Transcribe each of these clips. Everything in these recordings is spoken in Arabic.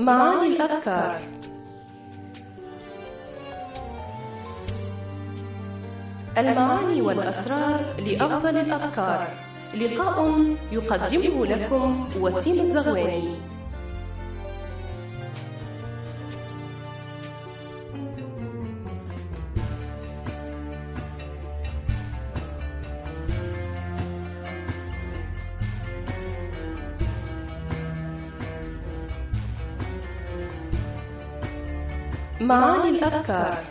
معاني الأذكار. المعاني والأسرار لأفضل الأذكار. لقاء يقدمه لكم وسيم الزغواني. معاني الأذكار.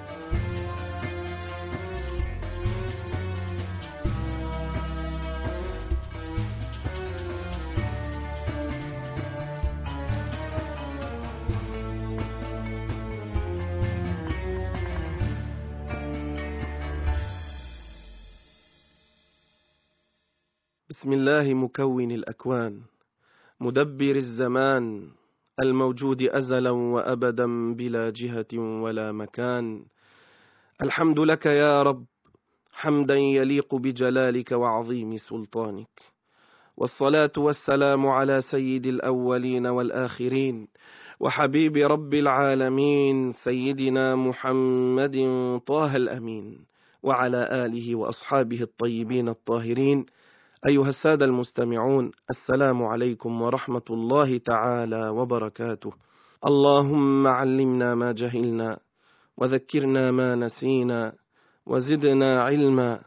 بسم الله مكون الأكوان، مدبر الزمان، الموجود أزلا وأبدا بلا جهة ولا مكان. الحمد لك يا رب حمدا يليق بجلالك وعظيم سلطانك، والصلاة والسلام على سيد الأولين والآخرين وحبيب رب العالمين سيدنا محمد طه الأمين، وعلى آله وأصحابه الطيبين الطاهرين. أيها السادة المستمعون، السلام عليكم ورحمة الله تعالى وبركاته. اللهم علمنا ما جهلنا، وذكرنا ما نسينا، وزدنا علما،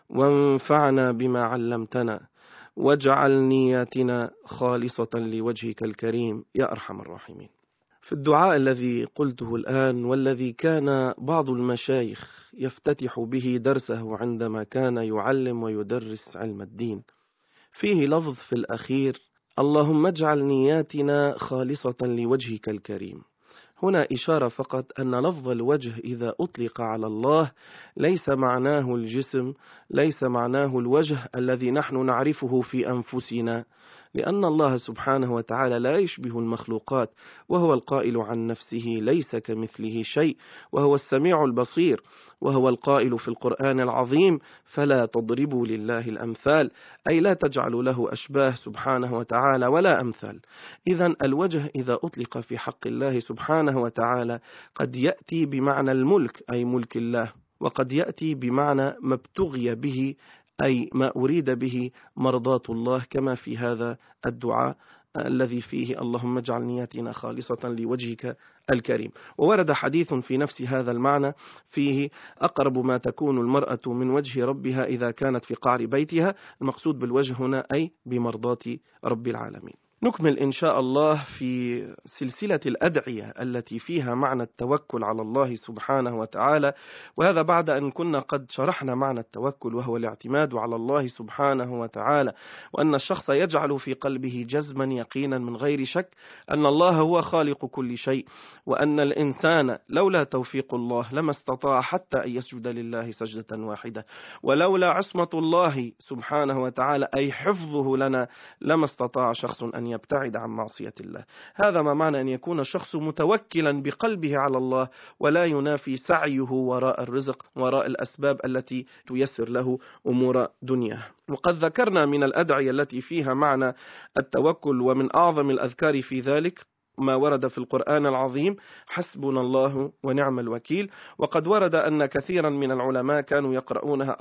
وانفعنا بما علمتنا، واجعل نياتنا خالصة لوجهك الكريم يا أرحم الراحمين. في الدعاء الذي قلته الآن، والذي كان بعض المشايخ يفتتح به درسه عندما كان يعلم ويدرس علم الدين، فيه لفظ في الأخير: اللهم اجعل نياتنا خالصة لوجهك الكريم. هنا إشارة فقط أن لفظ الوجه إذا أطلق على الله ليس معناه الجسم، ليس معناه الوجه الذي نحن نعرفه في أنفسنا، لأن الله سبحانه وتعالى لا يشبه المخلوقات، وهو القائل عن نفسه ليس كمثله شيء، وهو السميع البصير، وهو القائل في القرآن العظيم: فلا تضربوا لله الأمثال، أي لا تجعلوا له أشباه سبحانه وتعالى ولا أمثال. إذن الوجه إذا أطلق في حق الله سبحانه وتعالى قد يأتي بمعنى الملك أي ملك الله، وقد يأتي بمعنى ما ابتغي به أي ما أريد به مرضاة الله، كما في هذا الدعاء الذي فيه اللهم اجعل نياتنا خالصة لوجهك الكريم. وورد حديث في نفس هذا المعنى فيه: أقرب ما تكون المرأة من وجه ربها إذا كانت في قعر بيتها. المقصود بالوجه هنا أي بمرضاة رب العالمين. نكمل إن شاء الله في سلسلة الأدعية التي فيها معنى التوكل على الله سبحانه وتعالى، وهذا بعد أن كنا قد شرحنا معنى التوكل، وهو الاعتماد على الله سبحانه وتعالى، وأن الشخص يجعل في قلبه جزما يقينا من غير شك أن الله هو خالق كل شيء، وأن الإنسان لولا توفيق الله لما استطاع حتى أن يسجد لله سجدة واحدة، ولولا عصمة الله سبحانه وتعالى أي حفظه لنا لما استطاع شخص أن يبتعد عن معصية الله. هذا ما معنى أن يكون الشخص متوكلا بقلبه على الله، ولا ينافي سعيه وراء الرزق، وراء الأسباب التي تيسر له أمور دنياه. وقد ذكرنا من الأدعية التي فيها معنى التوكل، ومن أعظم الأذكار في ذلك ما ورد في القرآن العظيم: حسبنا الله ونعم الوكيل. وقد ورد أن كثيرا من العلماء كانوا يقرؤونها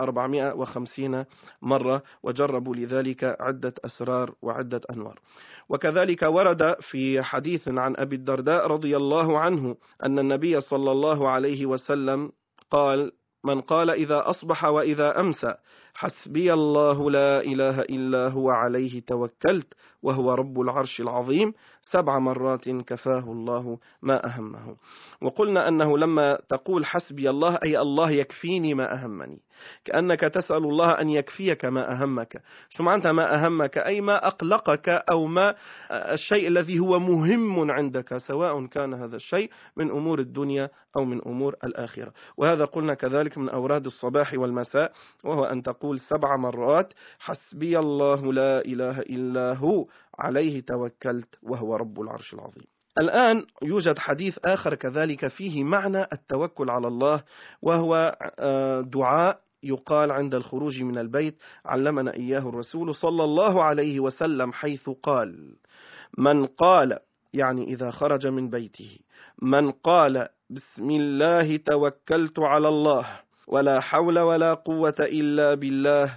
450 مرة، وجربوا لذلك عدة أسرار وعدة أنوار. وكذلك ورد في حديث عن أبي الدرداء رضي الله عنه أن النبي صلى الله عليه وسلم قال: من قال إذا أصبح وإذا أمسى حسبي الله لا إله إلا هو عليه توكلت وهو رب العرش العظيم 7 مرات كفاه الله ما أهمه. وقلنا أنه لما تقول حسبي الله أي الله يكفيني ما أهمني، كأنك تسأل الله أن يكفيك ما أهمك. شو معنى ما أهمك؟ أي ما أقلقك، أو ما الشيء الذي هو مهم عندك، سواء كان هذا الشيء من أمور الدنيا أو من أمور الآخرة. وهذا قلنا كذلك من أوراد الصباح والمساء، وهو أن تقول 7 مرات حسبي الله لا إله إلا هو عليه توكلت وهو رب العرش العظيم. الآن يوجد حديث آخر كذلك فيه معنى التوكل على الله، وهو دعاء يقال عند الخروج من البيت، علمنا إياه الرسول صلى الله عليه وسلم، حيث قال: من قال يعني إذا خرج من بيته من قال بسم الله توكلت على الله ولا حول ولا قوة إلا بالله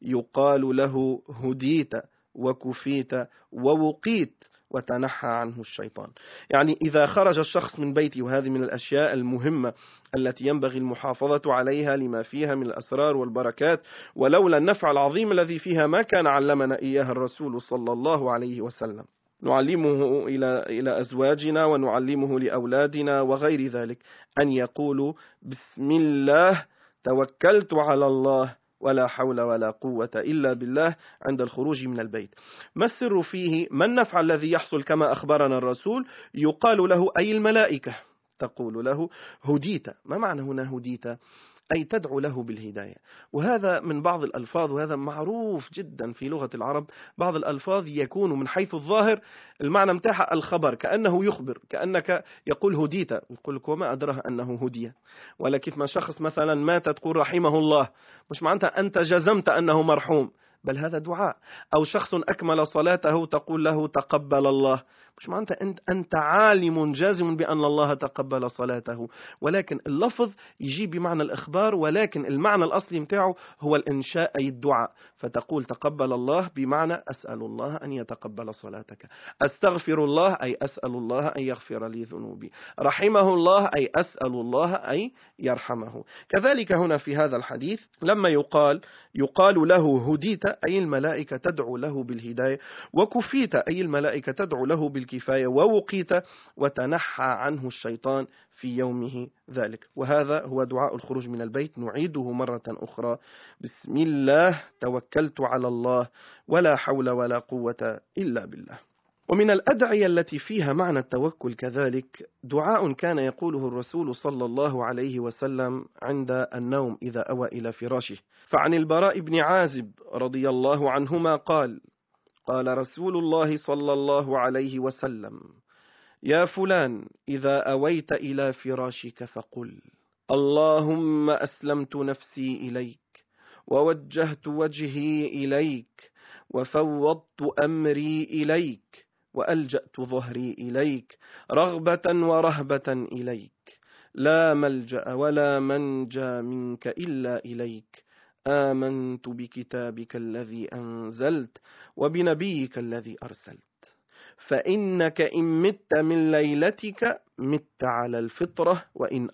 يقال له هديت وكفيت ووقيت وتنحى عنه الشيطان. يعني إذا خرج الشخص من بيته، وهذه من الأشياء المهمة التي ينبغي المحافظة عليها لما فيها من الأسرار والبركات، ولولا النفع العظيم الذي فيها ما كان علمنا إياه الرسول صلى الله عليه وسلم. نعلمه إلى أزواجنا ونعلمه لأولادنا وغير ذلك أن يقولوا بسم الله توكلت على الله ولا حول ولا قوة إلا بالله عند الخروج من البيت. ما السر فيه؟ ما النفع الذي يحصل؟ كما أخبرنا الرسول يقال له أي الملائكة تقول له هديت. ما معنى هنا هديت؟ أي تدعو له بالهداية. وهذا من بعض الألفاظ، وهذا معروف جدا في لغة العرب. بعض الألفاظ يكون من حيث الظاهر المعنى متاح الخبر، كأنه يخبر، كأنك يقول هديت، يقول لك وما أدراه أنه هدية. ولا كيف ما شخص مثلا مات تقول رحمه الله، مش معناتها أنت جزمت أنه مرحوم، بل هذا دعاء. أو شخص أكمل صلاته تقول له تقبل الله، مش معناتها أنت عالم جازم بأن الله تقبل صلاته، ولكن اللفظ يجي بمعنى الإخبار، ولكن المعنى الأصلي متاعه هو الإنشاء أي الدعاء. فتقول تقبل الله بمعنى أسأل الله أن يتقبل صلاتك، أستغفر الله أي أسأل الله أن يغفر لي ذنوبي، رحمه الله أي أسأل الله أن يرحمه. كذلك هنا في هذا الحديث لما يقال له هديت أي الملائكة تدعو له بالهداية، وكفيت أي الملائكة تدعو له بالكفاية، ووقيت وتنحى عنه الشيطان في يومه ذلك. وهذا هو دعاء الخروج من البيت. نعيده مرة أخرى: بسم الله توكلت على الله ولا حول ولا قوة إلا بالله. ومن الأدعية التي فيها معنى التوكل كذلك دعاء كان يقوله الرسول صلى الله عليه وسلم عند النوم إذا أوى إلى فراشه. فعن البراء بن عازب رضي الله عنهما قال: قال رسول الله صلى الله عليه وسلم: يا فلان إذا أويت إلى فراشك فقل: اللهم أسلمت نفسي إليك ووجهت وجهي إليك وفوضت أمري إليك وألجأت ظهري إليك رغبة ورهبة إليك، لا ملجأ ولا منجى منك إلا إليك، آمنت بكتابك الذي أنزلت وبنبيك الذي أرسلت، فإنك إن مت من ليلتك مت على الفطرة، وإن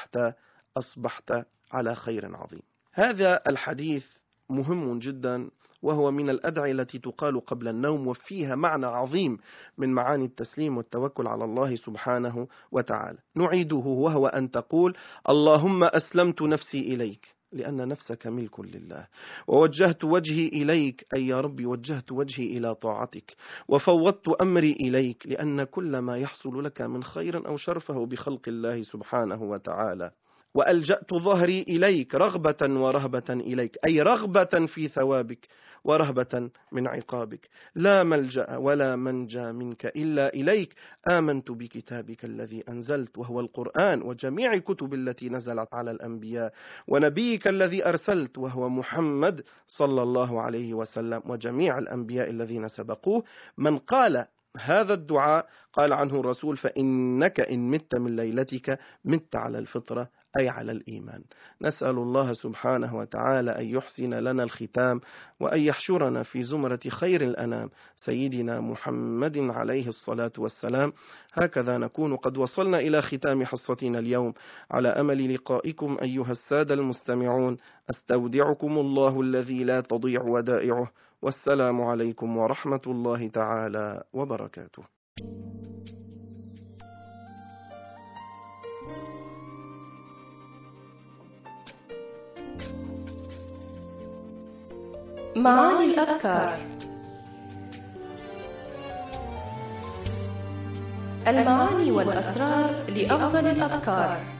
أصبحت على خير عظيم. هذا الحديث مهم جدا، وهو من الأدعية التي تقال قبل النوم، وفيها معنى عظيم من معاني التسليم والتوكل على الله سبحانه وتعالى. نعيده، وهو أن تقول: اللهم أسلمت نفسي إليك، لأن نفسك ملك لله، ووجهت وجهي إليك، أي يا ربي وجهت وجهي إلى طاعتك، وفوضت أمري إليك، لأن كل ما يحصل لك من خير أو شر فهو بخلق الله سبحانه وتعالى، وألجأت ظهري إليك رغبة ورهبة إليك، أي رغبة في ثوابك ورهبة من عقابك، لا ملجأ ولا منجى منك إلا إليك، آمنت بكتابك الذي أنزلت، وهو القرآن وجميع الكتب التي نزلت على الأنبياء، ونبيك الذي أرسلت، وهو محمد صلى الله عليه وسلم، وجميع الأنبياء الذين سبقوه. من قال هذا الدعاء قال عنه الرسول: فإنك إن مت من ليلتك مت على الفطرة، أي على الإيمان. نسأل الله سبحانه وتعالى أن يحسن لنا الختام، وأن يحشرنا في زمرة خير الأنام سيدنا محمد عليه الصلاة والسلام. هكذا نكون قد وصلنا إلى ختام حصتنا اليوم، على أمل لقائكم أيها السادة المستمعون. أستودعكم الله الذي لا تضيع ودائعه، والسلام عليكم ورحمة الله تعالى وبركاته. معاني الأذكار. المعاني والأسرار لأفضل الأذكار.